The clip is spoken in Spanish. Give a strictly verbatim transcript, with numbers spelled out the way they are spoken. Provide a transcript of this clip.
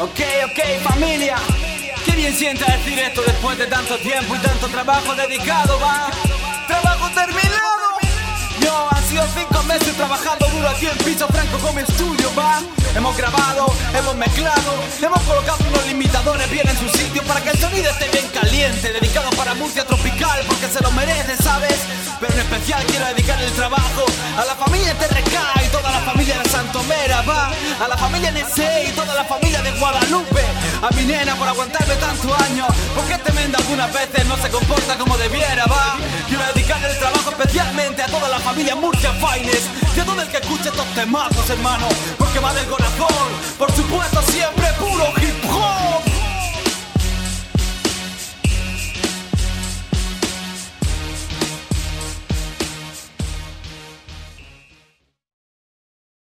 Ok, ok, familia. Qué bien sienta decir esto después de tanto tiempo y tanto trabajo dedicado, va. Trabajo terminado. Yo, han sido cinco meses trabajando duro aquí en Piso Franco con mi estudio, va. Hemos grabado, hemos mezclado, hemos colocado unos limitadores bien en su sitio para que el sonido esté bien caliente, dedicado para Murcia tropical porque se lo merece, ¿sabes? Pero en especial quiero dedicar el trabajo a la familia T R K y toda la familia de Santomera, va. A la familia N C y toda la familia de Guadalupe. A mi nena por aguantarme tantos años, porque este menda algunas veces no se comporta como debiera, va. Quiero dedicar el trabajo especialmente a toda la familia Murcia Finest y a todo el que escuche estos temazos, hermano, porque va del corazón, por supuesto siempre puro hip hop.